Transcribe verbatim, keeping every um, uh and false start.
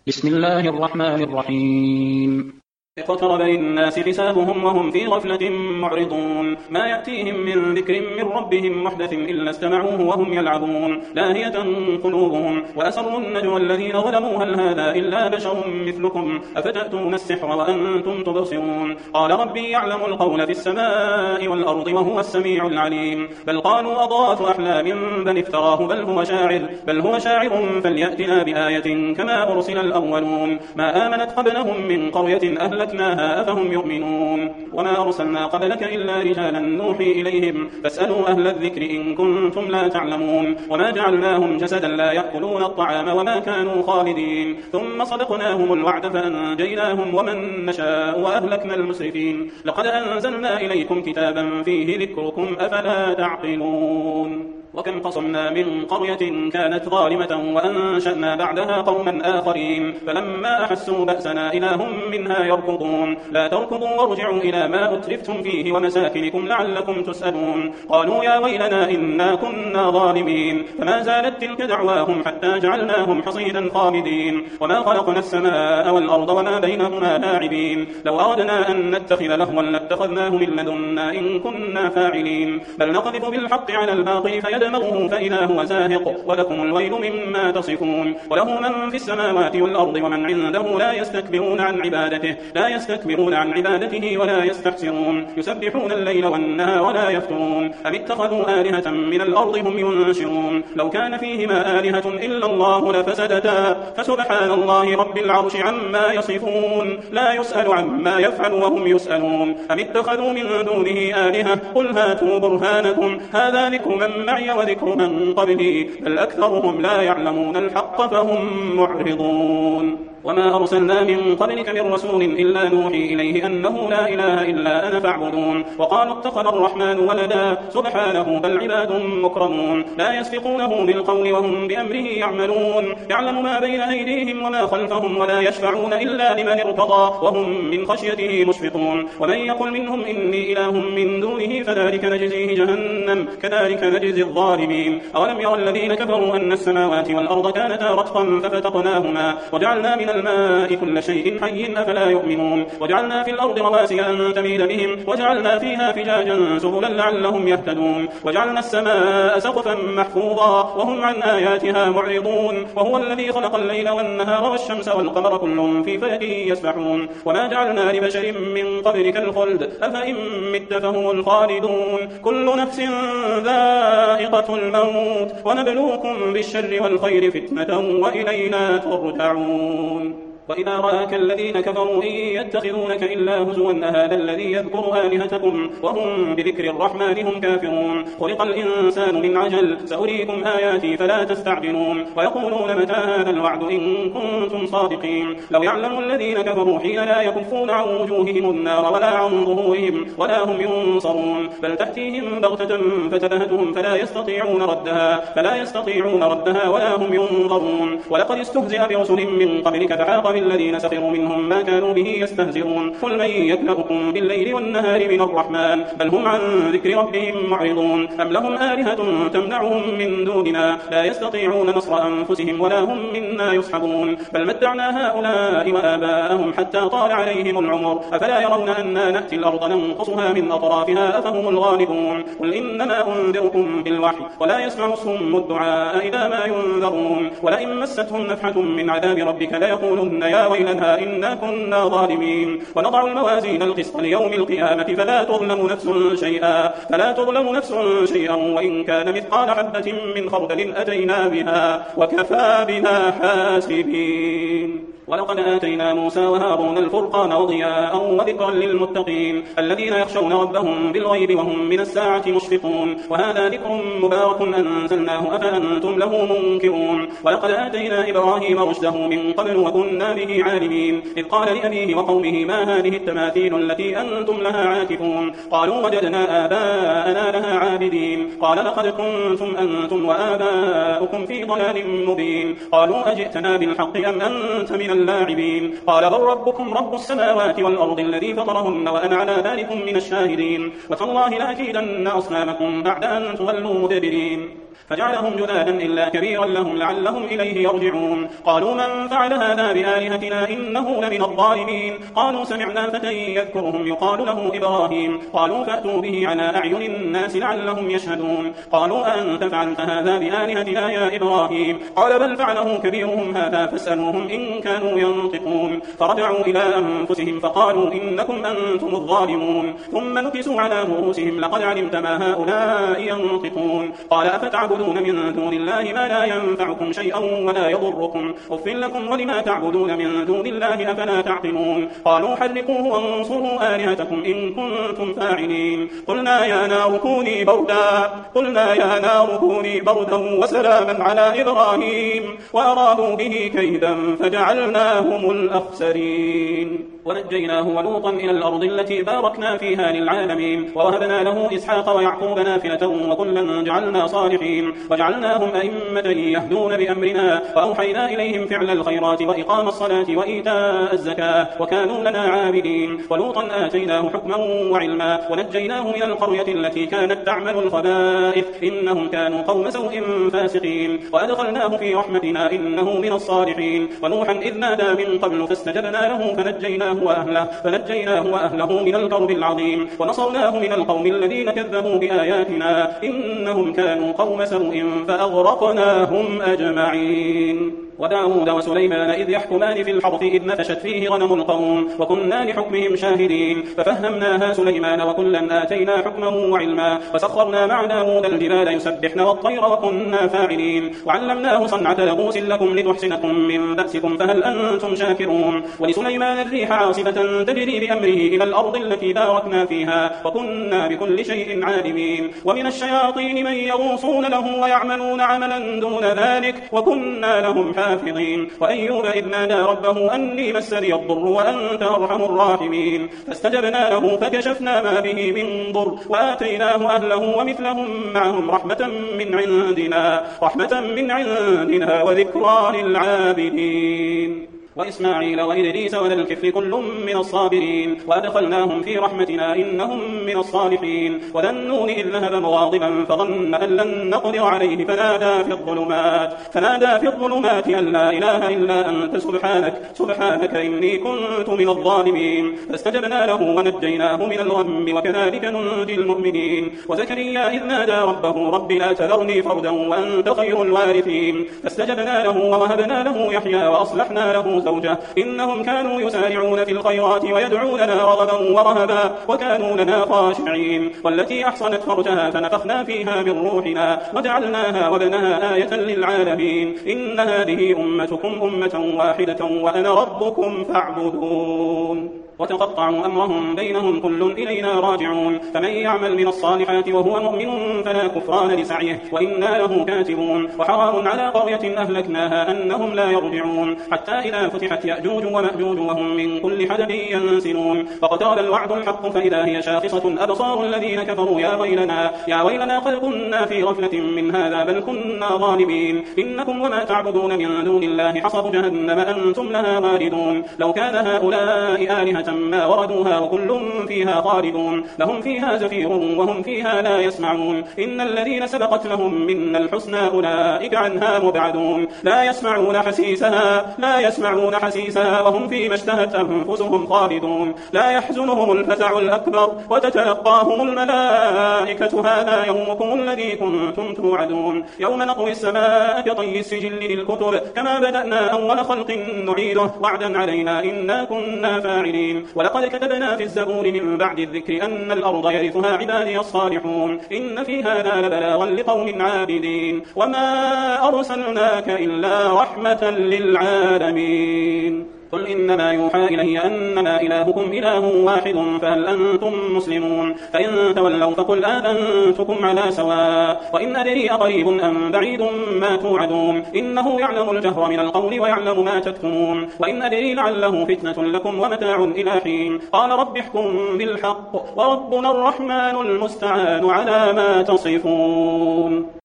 بسم الله الرحمن الرحيم. اقترب للناس حسابهم وهم في غفلة معرضون ما يأتيهم من ذكر من ربهم محدث إلا استمعوه وهم يلعبون لاهية قلوبهم وأسروا النجوى الذين ظلموا هل هذا إلا بشر مثلكم أفتأتون السحر وأنتم تبصرون قال ربي يعلم القول في السماء والأرض وهو السميع العليم بل قالوا أضغاث أحلام بل افتراه بل هو شاعر بل هو شاعر فليأتنا بآية كما أرسل الأولون ما آمنت قبلهم من قرية أهل أفهم يؤمنون وما أرسلنا قبلك إلا رجالا نوحي إليهم فاسألوا أهل الذكر إن كنتم لا تعلمون وما جعلناهم جسدا لا يأكلون الطعام وما كانوا خالدين ثم صدقناهم الوعد فأنجيناهم ومن نشاء وأهلكنا المسرفين لقد أنزلنا إليكم كتابا فيه ذكركم أفلا تعقلون وكم قصمنا من قرية كانت ظالمة وأنشأنا بعدها قوما آخرين فلما أحسوا بأسنا إذا هم منها يركضون لا تركضوا وارجعوا إلى ما أترفتم فيه ومساكنكم لعلكم تسألون قالوا يا ويلنا إنا كنا ظالمين فما زالت تلك دعواهم حتى جعلناهم حصيدا خامدين وما خلقنا السماء والأرض وما بينهما لاعبين لو أردنا أن نتخذ لهوا لاتخذناه من لدنا إن كنا فاعلين بل نقذف بالحق على الباطل فيدمغه فإذا هو زاهق ولكم الويل مما تصفون وله من في السماوات والأرض ومن عنده لا يستكبرون عن عبادته لا يستكبرون عن عبادته ولا يستحسرون يسبحون الليل والنهار ولا يفترون أم اتخذوا آلهة من الأرض هم ينشرون لو كان فيهما آلهة إلا الله لفسدتا فسبحان الله رب العرش عما يصفون لا يسأل عما يفعل وهم يسألون أم اتخذوا من دونه آلهة قل هاتوا برهانكم هذا ذكر من معي وذكر من قبلي بل أكثرهم لا يعلمون الحق فهم معرضون وما أرسلنا من قبلك من رسول إلا نوحي إليه أنه لا إله إلا أنا فاعبدون وقالوا اتخذ الرحمن ولدا سبحانه بل عباد مكرمون لا يسبقونه بالقول وهم بأمره يعملون يعلم ما بين أيديهم وما خلفهم ولا يشفعون إلا لمن ارتضى وهم من خشيته مشفقون ومن يقل منهم إني إله من دونه فذلك نجزيه جهنم كذلك نجزي الظالمين أولم يرى الذين كفروا أن السماوات والأرض كانتا رتقا ففتقناهما وجعلنا من الماء كل شيء حي أفلا يؤمنون وجعلنا في الأرض رواسي أن تميد بهم وجعلنا فيها فجاجا سبلا لعلهم يهتدون وجعلنا السماء سقفا محفوظا وهم عن آياتها معرضون وهو الذي خلق الليل والنهار والشمس والقمر كل في فلك يسبحون وما جعلنا لبشر من قبلك الخلد أفإن مت فهم الخالدون كل نفس ذائقة الموت ونبلوكم بالشر والخير فتنة وإلينا ترجعون وإذا رآك الذين كفروا إن يتخذونك إلا هزوا أهذا الذي يذكر آلهتكم وهم بذكر الرحمن هم كافرون خلق الإنسان من عجل سأريكم آياتي فلا تستعجلون ويقولون متى هذا الوعد إن كنتم صادقين لو يعلم الذين كفروا حين لا يكفون عن وجوههم النار ولا عن ظهورهم ولا هم ينصرون بل تأتيهم بغتة فتبهتهم فلا يستطيعون ردها فلا يستطيعون ردها ولا هم ينظرون ولقد استهزئ برسل من قبلك فحاق بالذين سخروا منهم ما كانوا به يستهزئون قل من يكلؤكم بالليل والنهار من الرحمن بل هم عن ذكر ربهم معرضون أم لهم آلهة تمنعهم من دوننا لا يستطيعون نصر أنفسهم ولا هم منا يصحبون بل متعنا هؤلاء وآباءهم حتى طال عليهم العمر أفلا يرون أنا نأتي الأرض ننقصها من أطرافها أفهم الغالبون قل إنما أنذركم بالوحي ولا يسمع الصم الدعاء إذا ما ينذرون ولئن مستهم نفحة من عذاب ربك ليقولن يا ويلنا إنا كنا ظالمين ونضع الموازين القسط ليوم القيامة فلا تظلم نفس شيئا فلا تظلم نفس شيئا وإن كان مثقال حبة من خردل أتينا بها وكفى بنا حاسبين ولقد آتينا موسى وهارون الفرقان وضياء وذكرا للمتقين الذين يخشون ربهم بالغيب وهم من الساعة مشفقون وهذا ذكر مبارك أنزلناه أفأنتم له منكرون ولقد آتينا إبراهيم رشده من قبل وكنا به عالمين إذ قال لأبيه وقومه ما هذه التماثيل التي أنتم لها عاكفون قالوا وجدنا آباءنا لها عابدين قال لقد كنتم أنتم وآباؤكم في ضلال مبين قالوا أجئتنا بالحق أم أنت من اللاعبين قال بل ربكم رب السماوات والأرض الذي فطرهن وأنا على ذلك من الشاهدين وتالله لأكيدن أصنامكم بعد أن تولوا مدبرين فجعلهم جذاذا إلا كبيرا لهم لعلهم إليه يرجعون. قالوا من فعل هذا بآلهتنا إنه لمن الظالمين. قالوا سمعنا فتى يذكرهم يقال له إبراهيم. قالوا فأتوا به على أعين الناس لعلهم يشهدون. قالوا أنت فعلت هذا بآلهتنا يا إبراهيم؟ قال بل فعله كبيرهم هذا فاسألوهم إن كانوا ينطقون. فرجعوا إلى أنفسهم فقالوا إنكم أنتم الظالمون. ثم نكسوا على رؤوسهم لقد علمت ما هؤلاء ينطقون. قال أفتعبدون من دون الله ما لا ينفعكم شيئا ولا يضركم أف لكم ولما تعبدون من دون الله أفلا تعقلون. قالوا حرقوه وانصروا آلهتكم إن كنتم فاعلين. قلنا يا نار كوني بردا قلنا يا نار كوني بردا وسلاما على إبراهيم وأرادوا به كيدا فجعلناهم الأخسرين. ونجيناه ولوطا إلى الأرض التي باركنا فيها للعالمين ووهبنا له إسحاق ويعقوب نافلة وكلا جعلنا صالحين وجعلناهم أئمة يهدون بأمرنا وأوحينا إليهم فعل الخيرات وإقام الصلاة وإيتاء الزكاة وكانوا لنا عابدين. ولوطا آتيناه حكما وعلما ونجيناه من القرية التي كانت تعمل الخبائث إنهم كانوا قوم سوء فاسقين وأدخلناه في رحمتنا إنه من الصالحين. ونوحا إذ نادى من قبل فاستجبنا له فنجيناه وأهله, فنجيناه وأهله من الكرب العظيم ونصرناه من القوم الذين كذبوا بآياتنا إنهم كانوا قوم سوء فأغرقناهم أجمعين. وداود وسليمان إذ يحكمان في الحرث إذ نفشت فيه غنم القوم وكنا لحكمهم شاهدين ففهمناها سليمان وكلا آتينا حكما وعلما وسخرنا مع داود الجبال يسبحن والطير وكنا فاعلين وعلمناه صنعة لبوس لكم لتحسنكم من بأسكم فهل أنتم شاكرون. ولسليمان الريح عاصفة تجري بأمره إلى الأرض التي باركنا فيها وكنا بكل شيء عالمين. ومن الشياطين من يغوصون له ويعملون عملا دون ذلك وكنا لهم حافظين. وأيوب إذ نادى ربه أني مسني الضر وأنت أرحم الراحمين فاستجبنا له فكشفنا ما به من ضر وآتيناه أهله ومثلهم معهم رحمة من عندنا رحمة من عندنا وذكرى للعابدين. وإسماعيل وإدريس وذا الكفل كل من الصابرين وأدخلناهم في رحمتنا إنهم من الصالحين. وذا النون إذ ذهب مغاضبا فظن أن لن نقدر عليه فنادى في الظلمات فنادى في الظلمات أن لا إله إلا أنت سبحانك سبحانك إني كنت من الظالمين. فاستجبنا له ونجيناه من الغم وكذلك ننجي المؤمنين. وزكريا إذ نادى ربه رب لا تذرني فردا وأنت خير الوارثين. فاستجبنا له ووهبنا له يحيى وأصلحنا له زوجه إنهم كانوا يسارعون في الخيرات ويدعوننا رغبا ورهبا وكانوا لنا خاشعين. والتي أحصنت فرجها فنفخنا فيها من روحنا وجعلناها وابنها آية للعالمين. إن هذه أمتكم أمة واحدة وأنا ربكم فاعبدون. وتقطعوا أمرهم بينهم كل إلينا راجعون. فمن يعمل من الصالحات وهو مؤمن فلا كفران لسعيه وإنا له كاتبون. وحرام على قرية أهلكناها أنهم لا يرجعون حتى إذا فتحت يأجوج ومأجوج وهم من كل حدب ينسلون. فاقترب الوعد الحق فإذا هي شاخصة أبصار الذين كفروا يا ويلنا يا ويلنا قد كنا في غفلة من هذا بل كنا ظالمين. إنكم وما تعبدون من دون الله حصب جهنم أنتم لها واردون. لو كان هؤلاء آلهة ما وردوها وكل فيها خالدون. لهم فيها زفير وهم فيها لا يسمعون. إن الذين سبقت لهم منا الحسنى أولئك عنها مبعدون. لا يسمعون حسيسها لا يسمعون حسيسها وهم فيما اشتهت أنفسهم خالدون. لا يحزنهم الفزع الأكبر وتتلقاهم الملائكة هذا يومكم الذي كنتم توعدون. يوم نطوي السماء كطي السجل للكتب كما بدأنا أول خلق نعيده وعدا علينا إنا كنا فاعلين. ولقد كتبنا في الزبور من بعد الذكر أن الأرض يرثها عبادي الصالحون. إن في هذا لبلاغا لقوم عابدين. وما أرسلناك إلا رحمة للعالمين. قل إنما يوحى إلي أنما إلهكم إله واحد فهل أنتم مسلمون. فإن تولوا فقل آذنتكم على سواء وإن أدري أقريب أم بعيد ما توعدون. إنه يعلم الجهر من القول ويعلم ما تكتمون. وإن أدري لعله فتنة لكم ومتاع إلى حين. قال رب احكم بالحق وربنا الرحمن المستعان على ما تصفون.